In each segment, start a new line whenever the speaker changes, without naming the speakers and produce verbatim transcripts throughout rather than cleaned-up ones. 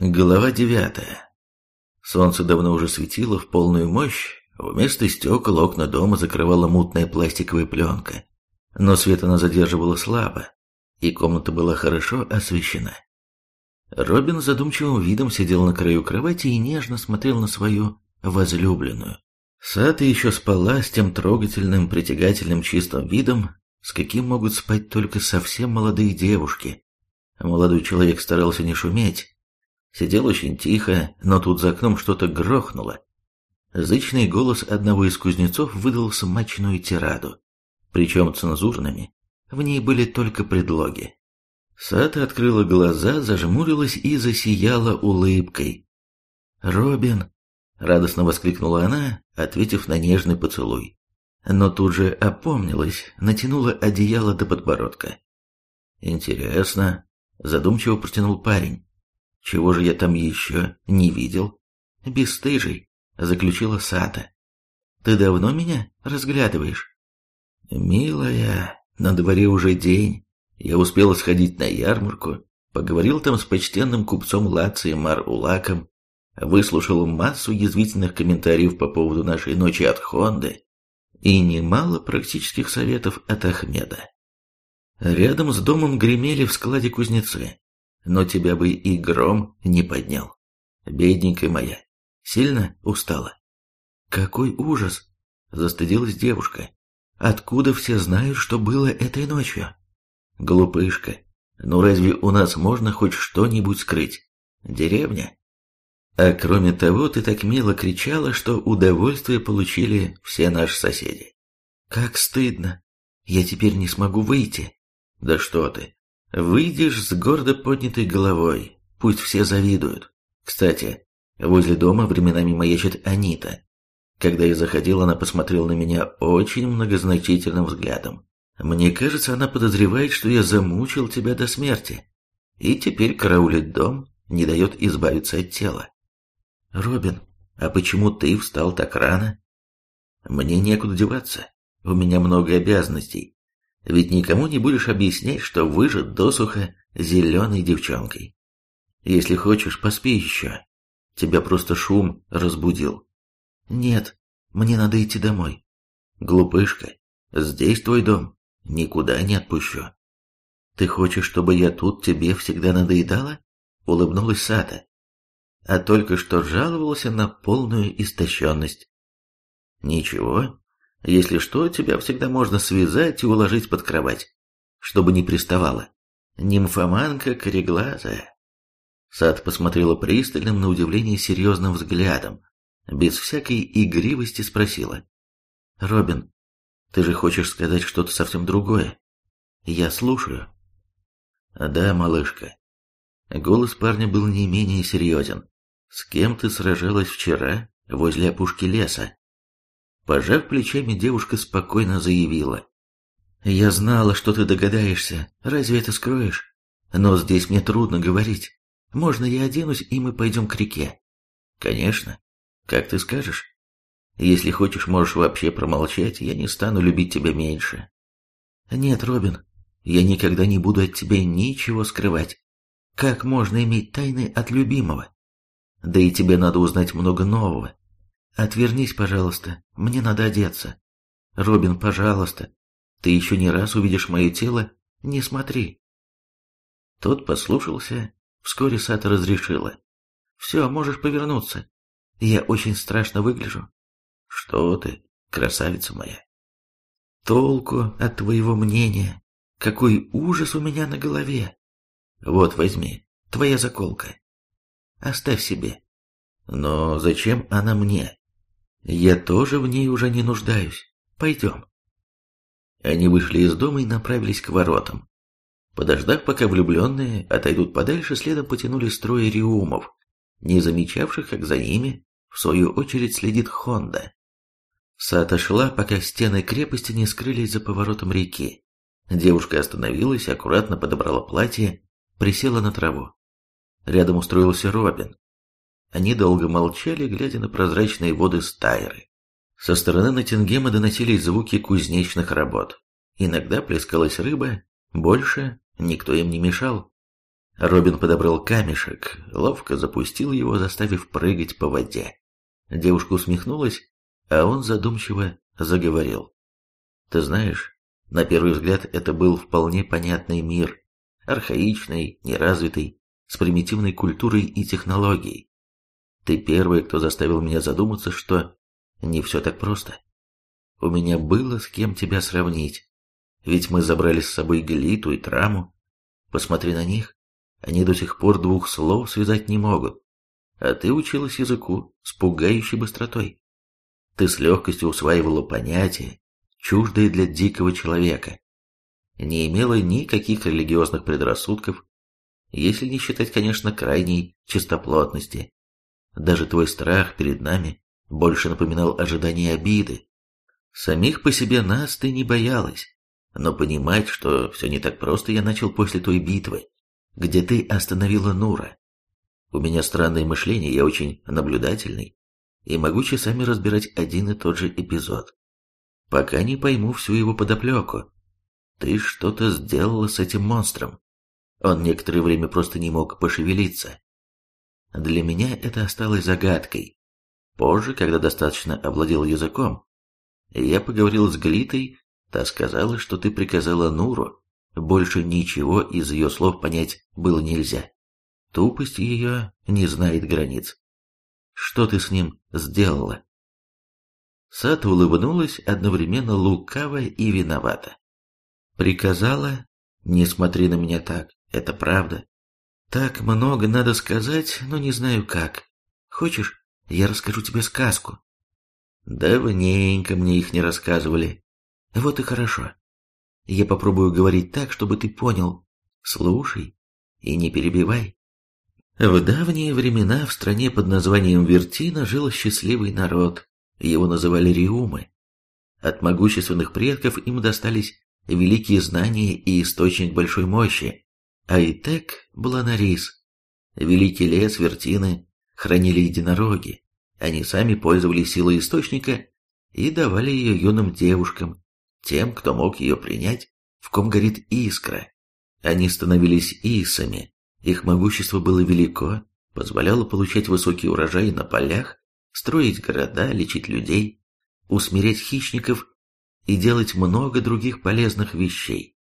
Глава девятая. Солнце давно уже светило в полную мощь, вместо стекол окна дома закрывала мутная пластиковая пленка, но свет она задерживала слабо, и комната была хорошо освещена. Робин с задумчивым видом сидел на краю кровати и нежно смотрел на свою возлюбленную. Сата еще спала с тем трогательным, притягательным чистым видом, с каким могут спать только совсем молодые девушки. Молодой человек старался не шуметь. Сидел очень тихо, но тут за окном что-то грохнуло. Зычный голос одного из кузнецов выдал смачную тираду, причем цензурными. В ней были только предлоги. Сата открыла глаза, зажмурилась и засияла улыбкой. «Робин!» — радостно воскликнула она, ответив на нежный поцелуй. Но тут же опомнилась, натянула одеяло до подбородка. «Интересно», — задумчиво протянул парень. «Чего же я там еще не видел?» «Бесстыжий», — заключила Сата. «Ты давно меня разглядываешь?» «Милая, на дворе уже день. Я успел сходить на ярмарку, поговорил там с почтенным купцом Лацием Мар-Улаком, выслушал массу язвительных комментариев по поводу нашей ночи от Хонды и немало практических советов от Ахмеда. Рядом с домом гремели в складе кузнецы, но тебя бы и гром не поднял. Бедненькая моя, сильно устала?» «Какой ужас!» — застыдилась девушка. «Откуда все знают, что было этой ночью?» «Глупышка, ну разве у нас можно хоть что-нибудь скрыть? Деревня. А кроме того, ты так мило кричала, что удовольствие получили все наши соседи». «Как стыдно! Я теперь не смогу выйти». «Да что ты! Выйдешь с гордо поднятой головой, пусть все завидуют. Кстати, возле дома временами маячит Анита. Когда я заходил, она посмотрела на меня очень многозначительным взглядом. Мне кажется, она подозревает, что я замучил тебя до смерти, и теперь караулит дом, не дает избавиться от тела». «Робин, а почему ты встал так рано?» «Мне некуда деваться, у меня много обязанностей. Ведь никому не будешь объяснять, что выжат досуха зеленой девчонкой. Если хочешь, поспи еще. Тебя просто шум разбудил». «Нет, мне надо идти домой». «Глупышка, здесь твой дом, никуда не отпущу». «Ты хочешь, чтобы я тут тебе всегда надоедала?» — улыбнулась Сата. «А только что жаловался на полную истощенность». «Ничего. Если что, тебя всегда можно связать и уложить под кровать, чтобы не приставала. Нимфоманка кореглазая». Сат посмотрела пристальным, на удивление серьезным взглядом, без всякой игривости спросила. «Робин, ты же хочешь сказать что-то совсем другое? Я слушаю». «Да, малышка». Голос парня был не менее серьезен. «С кем ты сражалась вчера возле опушки леса?» Пожав плечами, девушка спокойно заявила. «Я знала, что ты догадаешься. Разве это скроешь? Но здесь мне трудно говорить. Можно я оденусь, и мы пойдем к реке?» «Конечно. Как ты скажешь. Если хочешь, можешь вообще промолчать, я не стану любить тебя меньше». «Нет, Робин, я никогда не буду от тебя ничего скрывать. Как можно иметь тайны от любимого? Да и тебе надо узнать много нового. Отвернись, пожалуйста, мне надо одеться. Робин, пожалуйста, ты еще не раз увидишь мое тело, не смотри». Тот послушался, вскоре Сата разрешила. «Все, можешь повернуться. Я очень страшно выгляжу». «Что ты, красавица моя?» «Толку от твоего мнения. Какой ужас у меня на голове. Вот, возьми, твоя заколка. Оставь себе». «Но зачем она мне?» «Я тоже в ней уже не нуждаюсь. Пойдем». Они вышли из дома и направились к воротам. Подождав, пока влюбленные отойдут подальше, следом потянулись трое риумов, не замечавших, как за ними, в свою очередь, следит Хонда. Сата шла, пока стены крепости не скрылись за поворотом реки. Девушка остановилась, аккуратно подобрала платье, присела на траву. Рядом устроился Робин. Они долго молчали, глядя на прозрачные воды Стайры. Со стороны Ноттингема доносились звуки кузнечных работ. Иногда плескалась рыба, больше никто им не мешал. Робин подобрал камешек, ловко запустил его, заставив прыгать по воде. Девушка усмехнулась, а он задумчиво заговорил. «Ты знаешь, на первый взгляд это был вполне понятный мир, архаичный, неразвитый, с примитивной культурой и технологией. Ты первый, кто заставил меня задуматься, что не все так просто. У меня было с кем тебя сравнить, ведь мы забрали с собой Глиту и Траму. Посмотри на них, они до сих пор двух слов связать не могут, а ты училась языку с пугающей быстротой. Ты с легкостью усваивала понятия, чуждые для дикого человека, не имела никаких религиозных предрассудков, если не считать, конечно, крайней чистоплотности. Даже твой страх перед нами больше напоминал ожидание обиды. Самих по себе нас ты не боялась, но понимать, что все не так просто, я начал после той битвы, где ты остановила Нура. У меня странное мышление, я очень наблюдательный и могу часами разбирать один и тот же эпизод, пока не пойму всю его подоплеку. Ты что-то сделала с этим монстром. Он некоторое время просто не мог пошевелиться. Для меня это осталось загадкой. Позже, когда достаточно овладел языком, я поговорил с Глитой, та сказала, что ты приказала Нуру, больше ничего из ее слов понять было нельзя. Тупость ее не знает границ. Что ты с ним сделала?» Сата улыбнулась одновременно лукаво и виновата. «Приказала? Не смотри на меня так, это правда. Так много надо сказать, но не знаю как. Хочешь, я расскажу тебе сказку?» «Давненько мне их не рассказывали». «Вот и хорошо. Я попробую говорить так, чтобы ты понял. Слушай и не перебивай. В давние времена в стране под названием Вертина жил счастливый народ. Его называли Риумы. От могущественных предков им достались великие знания и источник большой мощи. Айтек Бланарис. Великий лес Вертины хранили единороги. Они сами пользовались силой источника и давали ее юным девушкам, тем, кто мог ее принять, в ком горит искра. Они становились исами, их могущество было велико, позволяло получать высокий урожай на полях, строить города, лечить людей, усмирять хищников и делать много других полезных вещей.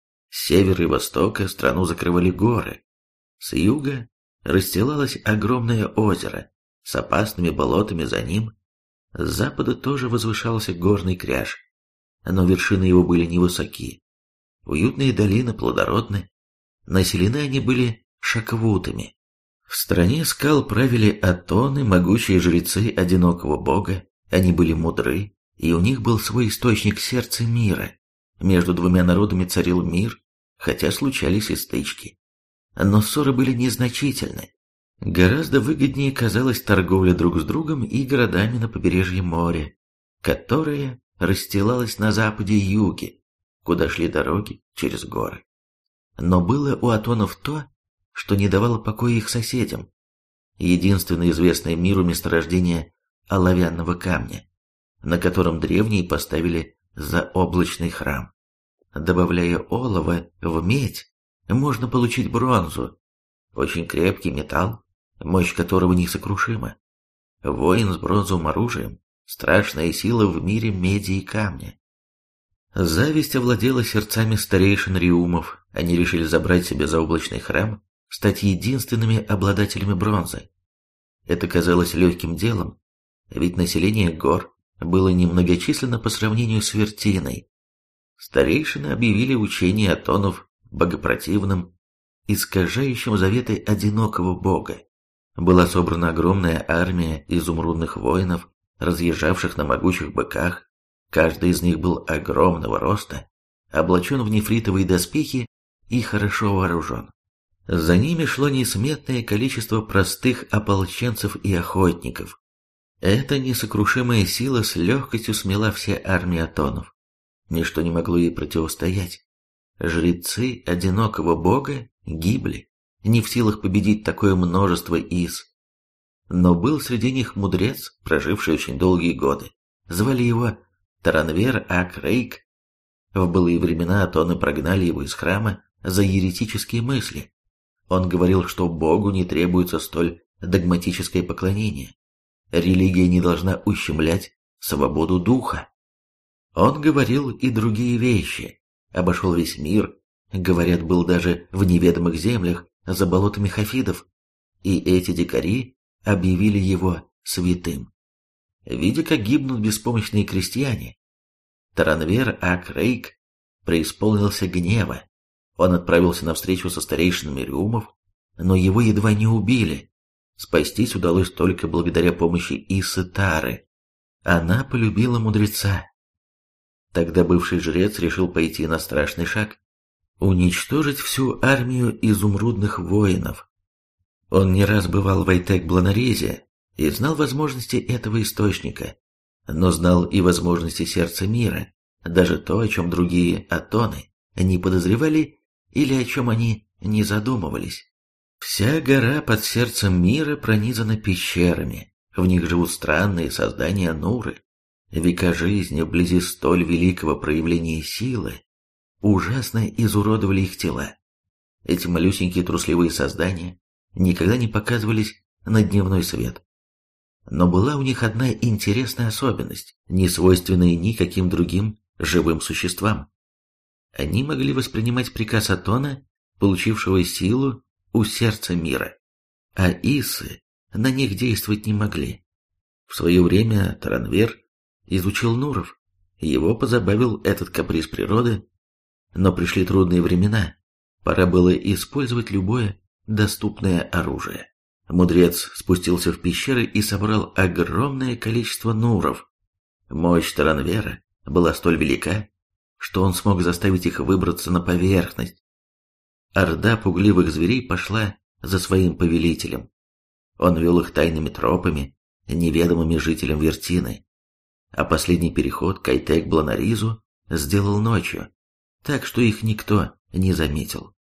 С севера и востока страну закрывали горы, с юга расстилалось огромное озеро с опасными болотами за ним, с запада тоже возвышался горный кряж, но вершины его были невысоки. Уютные долины плодородны, населены они были шаквутами. В стране скал правили атоны, могучие жрецы одинокого бога, они были мудры, и у них был свой источник сердца мира. Между двумя народами царил мир, хотя случались и стычки. Но ссоры были незначительны. Гораздо выгоднее казалась торговля друг с другом и городами на побережье моря, которое расстилалось на западе и юге, куда шли дороги через горы. Но было у атонов то, что не давало покоя их соседям. Единственное известное миру месторождение оловянного камня, на котором древние поставили заоблачный храм. Добавляя олово в медь, можно получить бронзу, очень крепкий металл, мощь которого несокрушима. Воин с бронзовым оружием – страшная сила в мире меди и камня. Зависть овладела сердцами старейшин Риумов, они решили забрать себе заоблачный храм, стать единственными обладателями бронзы. Это казалось легким делом, ведь население гор было немногочисленно по сравнению с Вертиной. Старейшины объявили учение атонов богопротивным, искажающим заветы одинокого бога. Была собрана огромная армия изумрудных воинов, разъезжавших на могучих быках. Каждый из них был огромного роста, облачен в нефритовые доспехи и хорошо вооружен. За ними шло несметное количество простых ополченцев и охотников. Эта несокрушимая сила с легкостью смела все армии атонов. Ничто не могло ей противостоять. Жрецы одинокого бога гибли, не в силах победить такое множество ис. Но был среди них мудрец, проживший очень долгие годы. Звали его Таранвер Ак-Рейк. В былые времена атоны прогнали его из храма за еретические мысли. Он говорил, что Богу не требуется столь догматическое поклонение. Религия не должна ущемлять свободу духа. Он говорил и другие вещи, обошел весь мир, говорят, был даже в неведомых землях за болотами хафидов, и эти дикари объявили его святым. Видя, как гибнут беспомощные крестьяне, Таранвер ак-Рейк преисполнился гнева. Он отправился на встречу со старейшинами рюмов, но его едва не убили. Спастись удалось только благодаря помощи Исы Тары. Она полюбила мудреца. Тогда бывший жрец решил пойти на страшный шаг – уничтожить всю армию изумрудных воинов. Он не раз бывал в Айтек-Бланаризе и знал возможности этого источника, но знал и возможности сердца мира, даже то, о чем другие атоны не подозревали или о чем они не задумывались. Вся гора под сердцем мира пронизана пещерами, в них живут странные создания Нуры. Века жизни вблизи столь великого проявления силы ужасно изуродовали их тела. Эти малюсенькие трусливые создания никогда не показывались на дневной свет. Но была у них одна интересная особенность, не свойственная никаким другим живым существам. Они могли воспринимать приказ Атона, получившего силу у сердца мира, а Исы на них действовать не могли. В свое время Таранвер изучил Нуров, его позабавил этот каприз природы, но пришли трудные времена, пора было использовать любое доступное оружие. Мудрец спустился в пещеры и собрал огромное количество Нуров. Мощь Таранвера была столь велика, что он смог заставить их выбраться на поверхность. Орда пугливых зверей пошла за своим повелителем. Он вел их тайными тропами, неведомыми жителям Вертины, а последний переход к Айтек-Бланаризу сделал ночью, так что их никто не заметил.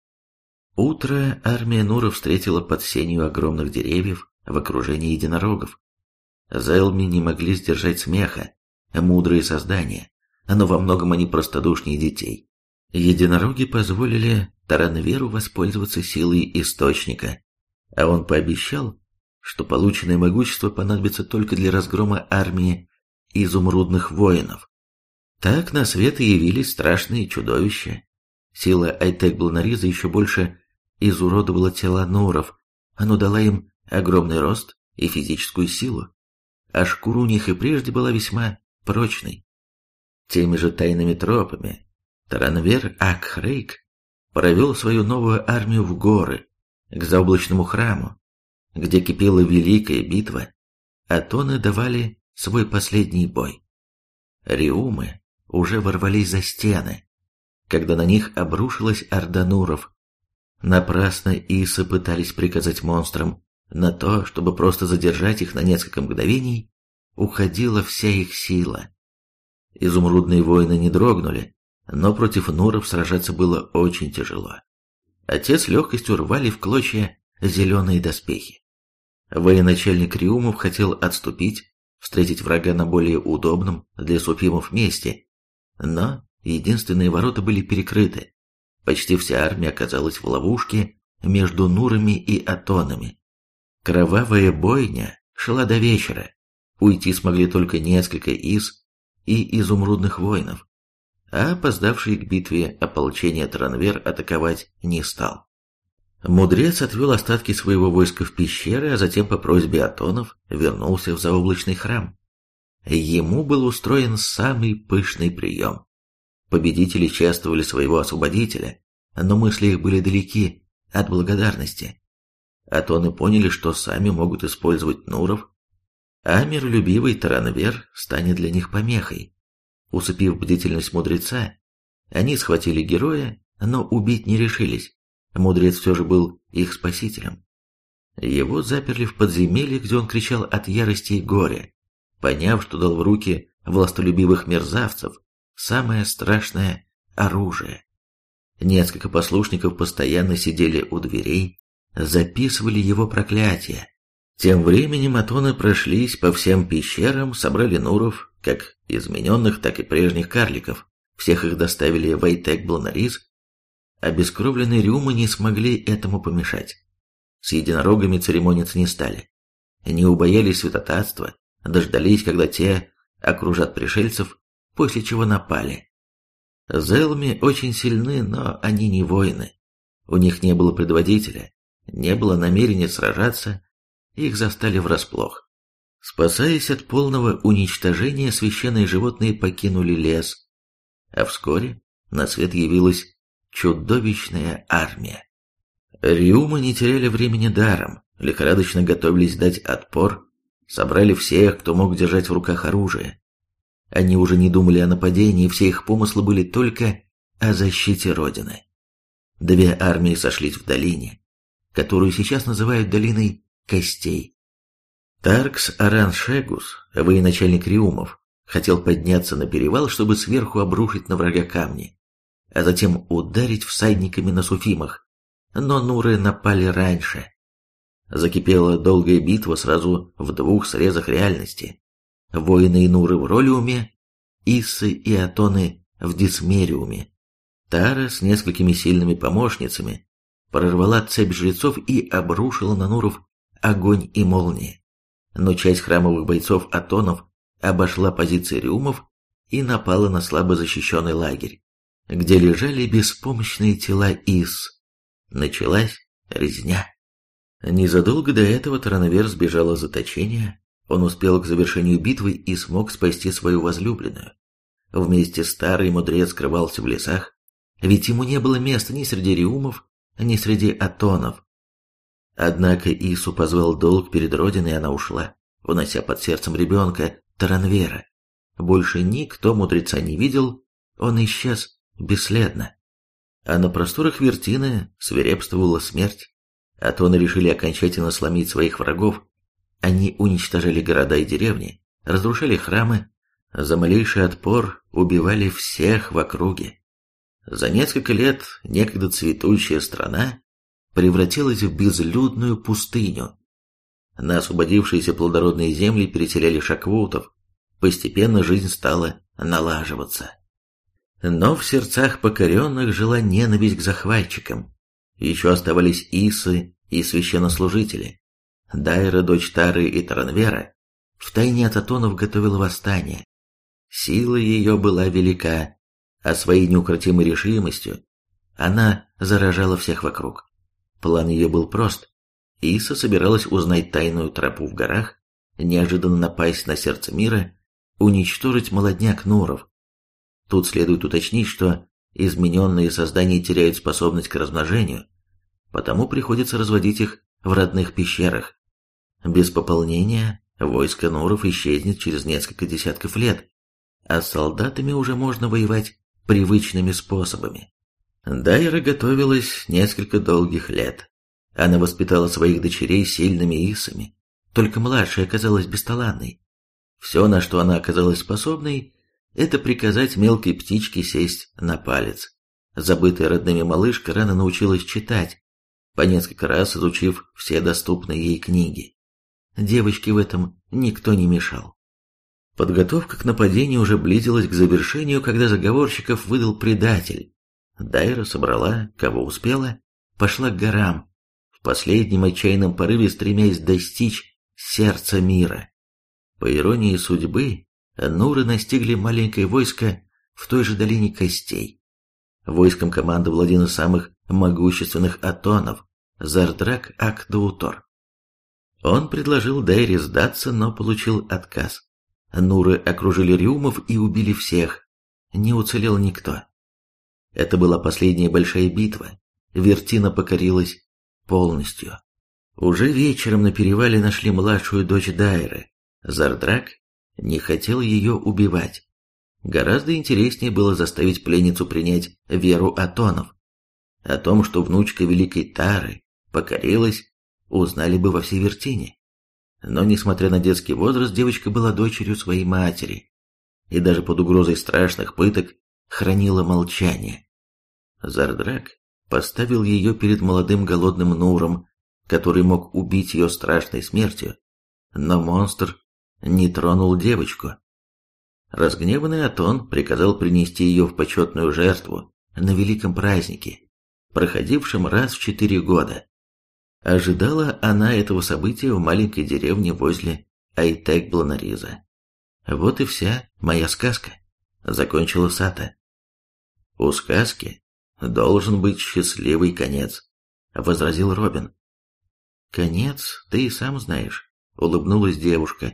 Утро армия Нура встретила под сенью огромных деревьев в окружении единорогов. Зелми не могли сдержать смеха, мудрые создания, но во многом они простодушнее детей. Единороги позволили Таранверу воспользоваться силой источника, а он пообещал, что полученное могущество понадобится только для разгрома армии изумрудных воинов. Так на свет и явились страшные чудовища. Сила Айтек-Бланариза еще больше изуродовала тела Нуров, оно дала им огромный рост и физическую силу, а шкура у них и прежде была весьма прочной. Теми же тайными тропами Таранвер ак-Рейк провел свою новую армию в горы, к заоблачному храму, где кипела великая битва, атоны давали свой последний бой. Риумы уже ворвались за стены, когда на них обрушилась орда Нуров. Напрасно Исы пытались приказать монстрам на то, чтобы просто задержать их на несколько мгновений, уходила вся их сила. Изумрудные воины не дрогнули, но против Нуров сражаться было очень тяжело. А те с легкостью рвали в клочья зеленые доспехи. Военачальник Риумов хотел отступить, встретить врага на более удобном для суфимов месте, но единственные ворота были перекрыты. Почти вся армия оказалась в ловушке между Нурами и атонами. Кровавая бойня шла до вечера. Уйти смогли только несколько Ис и изумрудных воинов, а опоздавший к битве ополчение Таранвер атаковать не стал. Мудрец отвел остатки своего войска в пещеры, а затем по просьбе атонов вернулся в заоблачный храм. Ему был устроен самый пышный прием. Победители чествовали своего освободителя, но мысли их были далеки от благодарности. Атоны поняли, что сами могут использовать Нуров, а миролюбивый Таранвер станет для них помехой. Усыпив бдительность мудреца, они схватили героя, но убить не решились. Мудрец все же был их спасителем. Его заперли в подземелье, где он кричал от ярости и горя, поняв, что дал в руки властолюбивых мерзавцев самое страшное оружие. Несколько послушников постоянно сидели у дверей, записывали его проклятия. Тем временем атоны прошлись по всем пещерам, собрали Нуров, как измененных, так и прежних карликов. Всех их доставили в Айтек-Бланариз. Обескровленные рюмы не смогли этому помешать. С единорогами церемониться не стали. Не убоялись святотатства, дождались, когда те окружат пришельцев, после чего напали. Зелми очень сильны, но они не воины. У них не было предводителя, не было намерения сражаться, их застали врасплох. Спасаясь от полного уничтожения, священные животные покинули лес, а вскоре на свет явилась чудовищная армия. Рюмы не теряли времени даром, лихорадочно готовились дать отпор, собрали всех, кто мог держать в руках оружие. Они уже не думали о нападении, все их помыслы были только о защите Родины. Две армии сошлись в долине, которую сейчас называют долиной Костей. Таркс Аран-Шегус, военачальник Риумов, хотел подняться на перевал, чтобы сверху обрушить на врага камни, а затем ударить всадниками на суфимах, но нуры напали раньше. Закипела долгая битва сразу в двух срезах реальности. Воины и нуры в Ролиуме, Иссы и Атоны в Дисмериуме. Тара с несколькими сильными помощницами прорвала цепь жрецов и обрушила на нуров огонь и молнии. Но часть храмовых бойцов Атонов обошла позиции Риумов и напала на слабо защищенный лагерь, где лежали беспомощные тела Исс. Началась резня. Незадолго до этого Таранвер сбежал из заточения. Он успел к завершению битвы и смог спасти свою возлюбленную. Вместе старый мудрец скрывался в лесах, ведь ему не было места ни среди риумов, ни среди атонов. Однако Ису позвал долг перед Родиной, и она ушла, унося под сердцем ребенка Таранвера. Больше никто мудреца не видел, он исчез бесследно. А на просторах Вертины свирепствовала смерть. Атоны решили окончательно сломить своих врагов. Они уничтожали города и деревни, разрушали храмы, за малейший отпор убивали всех в округе. За несколько лет некогда цветущая страна превратилась в безлюдную пустыню. На освободившиеся плодородные земли переселяли шаквутов, постепенно жизнь стала налаживаться. Но в сердцах покоренных жила ненависть к захватчикам. Еще оставались Иссы и священнослужители. Дайра, дочь Тары и Таранвера, втайне от атонов готовила восстание. Сила ее была велика, а своей неукротимой решимостью она заражала всех вокруг. План ее был прост. Исса собиралась узнать тайную тропу в горах, неожиданно напасть на сердце мира, уничтожить молодняк нуров. Тут следует уточнить, что измененные создания теряют способность к размножению, потому приходится разводить их в родных пещерах. Без пополнения войско нуров исчезнет через несколько десятков лет, а с солдатами уже можно воевать привычными способами. Дайра готовилась несколько долгих лет. Она воспитала своих дочерей сильными иссами, только младшая оказалась бесталанной. Все, на что она оказалась способной, это приказать мелкой птичке сесть на палец. Забытая родными малышка рано научилась читать, по несколько раз изучив все доступные ей книги. Девочке в этом никто не мешал. Подготовка к нападению уже близилась к завершению, когда заговорщиков выдал предатель. Дайра собрала, кого успела, пошла к горам, в последнем отчаянном порыве стремясь достичь сердца мира. По иронии судьбы, нуры настигли маленькое войско в той же долине Костей. Войском командовал один из самых могущественных атонов, Зардрак Ак-Даутор. Он предложил Дайре сдаться, но получил отказ. Нуры окружили риумов и убили всех. Не уцелел никто. Это была последняя большая битва. Вертина покорилась полностью. Уже вечером на перевале нашли младшую дочь Дайры. Зардрак не хотел ее убивать. Гораздо интереснее было заставить пленницу принять веру атонов. О том, что внучка великой Тары покорилась, узнали бы во всей Вертине. Но, несмотря на детский возраст, девочка была дочерью своей матери, и даже под угрозой страшных пыток хранила молчание. Зардрак поставил ее перед молодым голодным Нуром, который мог убить ее страшной смертью, но монстр не тронул девочку. Разгневанный Атон приказал принести ее в почетную жертву на великом празднике. проходившем раз в четыре года. Ожидала она этого события в маленькой деревне возле Айтек-Бланариза. Вот и вся моя сказка, закончила Сата. У сказки должен быть счастливый конец, возразил Робин. Конец ты и сам знаешь, улыбнулась девушка.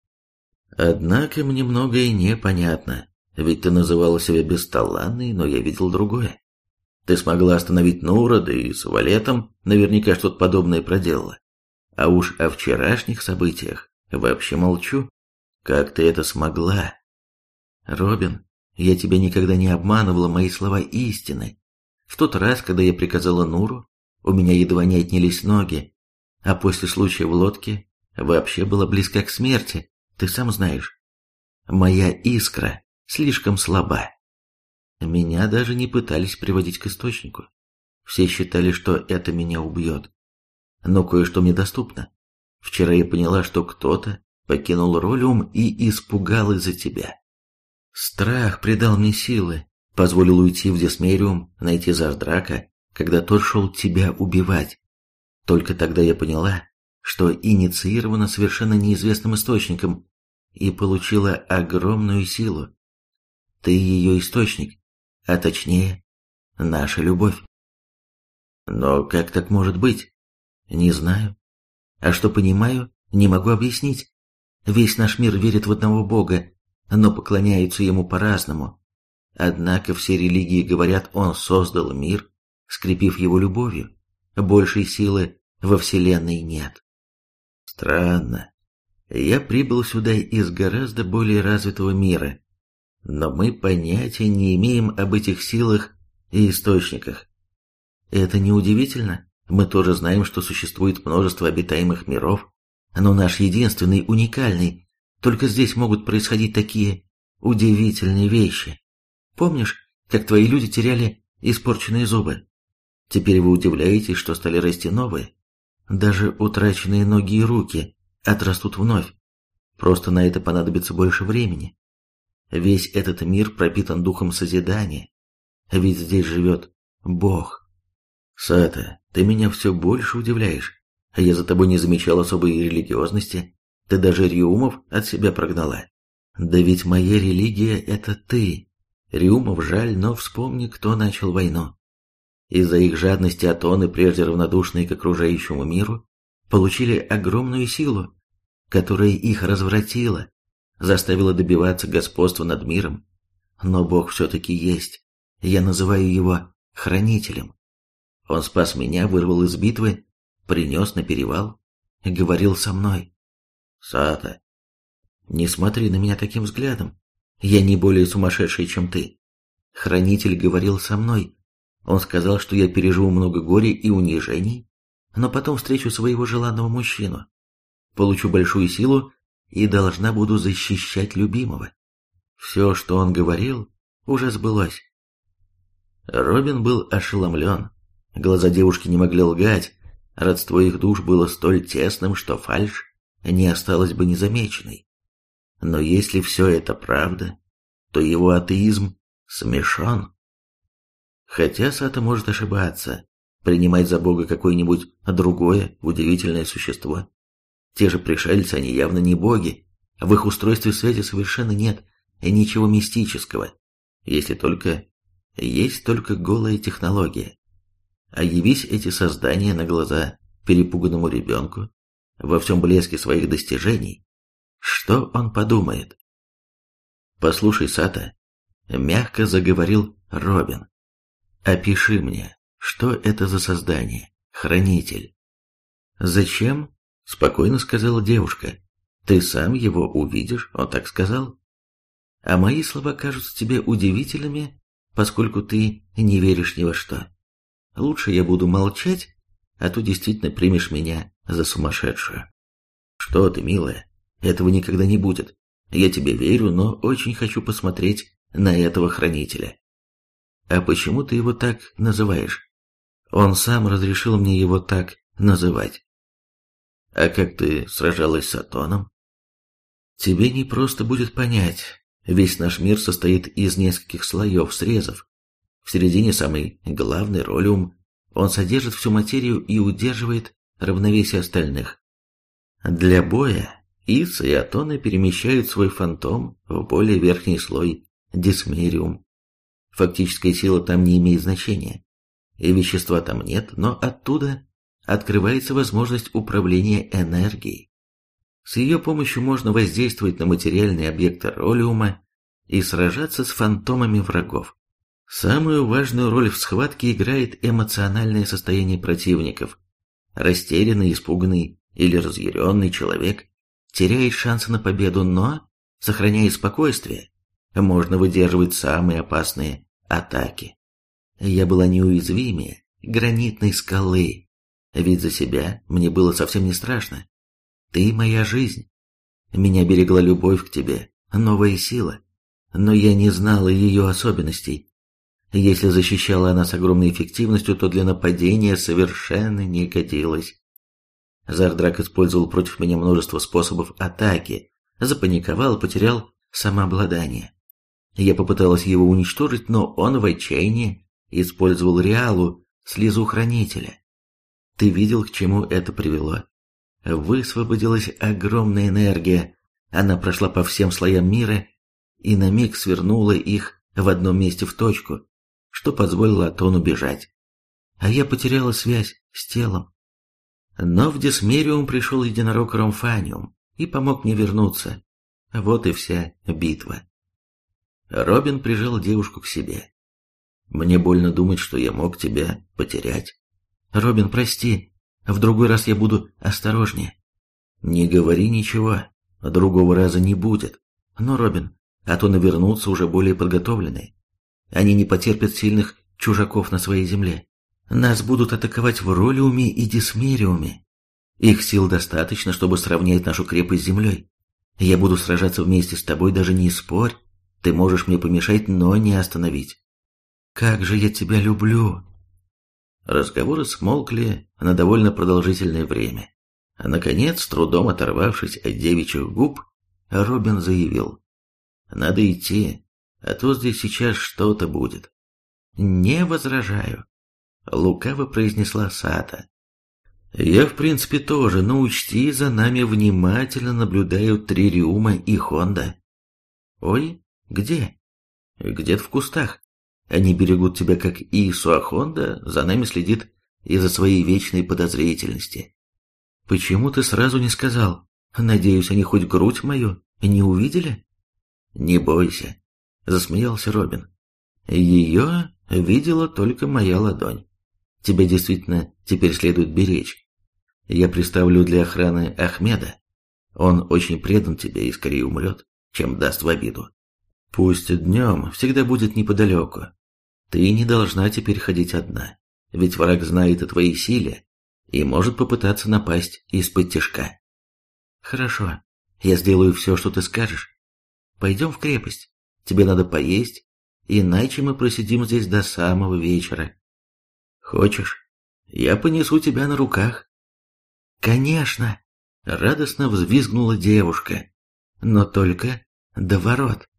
Однако мне многое непонятно, ведь ты называла себя бесталанной, но я видел другое. Ты смогла остановить Нура, да и с Валетом наверняка что-то подобное проделала. А уж о вчерашних событиях вообще молчу. Как ты это смогла? Робин, я тебя никогда не обманывала, мои слова истины. В тот раз, когда я приказала Нуру, у меня едва не отнялись ноги, а после случая в лодке вообще была близка к смерти, ты сам знаешь. Моя искра слишком слаба. Меня даже не пытались приводить к источнику. Все считали, что это меня убьет. Но кое-что мне доступно. Вчера я поняла, что кто-то покинул Ролиум и испугал из-за тебя. Страх придал мне силы, позволил уйти в Десмериум, найти Зардрака, когда тот шел тебя убивать. Только тогда я поняла, что инициирована совершенно неизвестным источником и получила огромную силу. Ты ее источник, а точнее, наша любовь. Но как так может быть? Не знаю. А что понимаю, не могу объяснить. Весь наш мир верит в одного Бога, но поклоняются ему по-разному. Однако все религии говорят, он создал мир, скрепив его любовью. Большей силы во Вселенной нет. Странно. Я прибыл сюда из гораздо более развитого мира, но мы понятия не имеем об этих силах и источниках. Это не удивительно. Мы тоже знаем, что существует множество обитаемых миров, но наш единственный уникальный. Только здесь могут происходить такие удивительные вещи. Помнишь, как твои люди теряли испорченные зубы? Теперь вы удивляетесь, что стали расти новые. Даже утраченные ноги и руки отрастут вновь. Просто на это понадобится больше времени. Весь этот мир пропитан духом созидания, ведь здесь живет Бог. Сата, ты меня все больше удивляешь. Я за тобой не замечал особой религиозности. Ты даже Риумов от себя прогнала. Да ведь моя религия — это ты. Риумов жаль, но вспомни, кто начал войну. Из-за их жадности атоны, прежде равнодушные к окружающему миру, получили огромную силу, которая их развратила, заставила добиваться господства над миром. Но Бог все-таки есть. Я называю его Хранителем. Он спас меня, вырвал из битвы, принес на перевал, говорил со мной. Сата, не смотри на меня таким взглядом. Я не более сумасшедший, чем ты. Хранитель говорил со мной. Он сказал, что я переживу много горя и унижений, но потом встречу своего желанного мужчину, получу большую силу и должна буду защищать любимого. Все, что он говорил, уже сбылось. Робин был ошеломлен. Глаза девушки не могли лгать, родство их душ было столь тесным, что фальшь не осталась бы незамеченной. Но если все это правда, то его атеизм смешон. Хотя Сата может ошибаться, принимать за Бога какое-нибудь другое удивительное существо. Те же пришельцы, они явно не боги, в их устройстве связи совершенно нет ничего мистического, если только есть только голая технология. А явись эти создания на глаза перепуганному ребенку во всем блеске своих достижений, что он подумает? Послушай, Сата, мягко заговорил Робин. Опиши мне, что это за создание, хранитель? Зачем? Спокойно сказала девушка. Ты сам его увидишь, он так сказал. А мои слова кажутся тебе удивительными, поскольку ты не веришь ни во что. Лучше я буду молчать, а то действительно примешь меня за сумасшедшую. Что ты, милая, этого никогда не будет. Я тебе верю, но очень хочу посмотреть на этого хранителя. А почему ты его так называешь? Он сам разрешил мне его так называть. А как ты сражалась с Атоном? Тебе не просто будет понять. Весь наш мир состоит из нескольких слоев, срезов. В середине самый главный Ролиум, Он содержит всю материю и удерживает равновесие остальных. Для боя Иса и Атона перемещают свой фантом в более верхний слой дисмериум. Фактическая сила там не имеет значения, и вещества там нет, но оттуда открывается возможность управления энергией. С ее помощью можно воздействовать на материальные объекты ролиума и сражаться с фантомами врагов. Самую важную роль в схватке играет эмоциональное состояние противников. Растерянный, испуганный или разъяренный человек теряет шансы на победу, но, сохраняя спокойствие, можно выдерживать самые опасные атаки. Я была неуязвимее гранитной скалы, ведь за себя мне было совсем не страшно. Ты моя жизнь. Меня берегла любовь к тебе, новая сила, но я не знала ее особенностей. Если защищала она с огромной эффективностью, то для нападения совершенно не годилась. Зардрак использовал против меня множество способов атаки, запаниковал, потерял самообладание. Я попыталась его уничтожить, но он в отчаянии использовал Реалу, слезу хранителя. Ты видел, к чему это привело? Высвободилась огромная энергия, она прошла по всем слоям мира и на миг свернула их в одном месте в точку, что позволило Атону бежать. А я потеряла связь с телом. Но в Дисмериум пришел единорог Ромфаниум и помог мне вернуться. Вот и вся битва. Робин прижал девушку к себе. Мне больно думать, что я мог тебя потерять. Робин, прости, в другой раз я буду осторожнее. Не говори ничего, другого раза не будет. Но, Робин, Атоны вернутся уже более подготовленные. Они не потерпят сильных чужаков на своей земле. Нас будут атаковать в Ролиуме и Дисмериуме. Их сил достаточно, чтобы сравнять нашу крепость с землей. Я буду сражаться вместе с тобой, даже не спорь. Ты можешь мне помешать, но не остановить. Как же я тебя люблю!» Разговоры смолкли на довольно продолжительное время. А наконец, с трудом оторвавшись от девичьих губ, Робин заявил: «Надо идти, а то здесь сейчас что-то будет». «Не возражаю», — лукаво произнесла Сата. «Я, в принципе, тоже, но учти, за нами внимательно наблюдают Тририума и Хонда». «Ой, где?» «Где-то в кустах. Они берегут тебя как Ису, а Хонда за нами следит из-за своей вечной подозрительности». «Почему ты сразу не сказал? Надеюсь, они хоть грудь мою не увидели?» «Не бойся», — засмеялся Робин. «Ее видела только моя ладонь. Тебя действительно теперь следует беречь. Я приставлю для охраны Ахмеда. Он очень предан тебе и скорее умрет, чем даст в обиду. Пусть днем всегда будет неподалеку. Ты не должна теперь ходить одна, ведь враг знает о твоей силе и может попытаться напасть из-под тишка». «Хорошо, я сделаю все, что ты скажешь. Пойдем в крепость. Тебе надо поесть, иначе мы просидим здесь до самого вечера. Хочешь, я понесу тебя на руках?» «Конечно!» — радостно взвизгнула девушка. «Но только до ворот».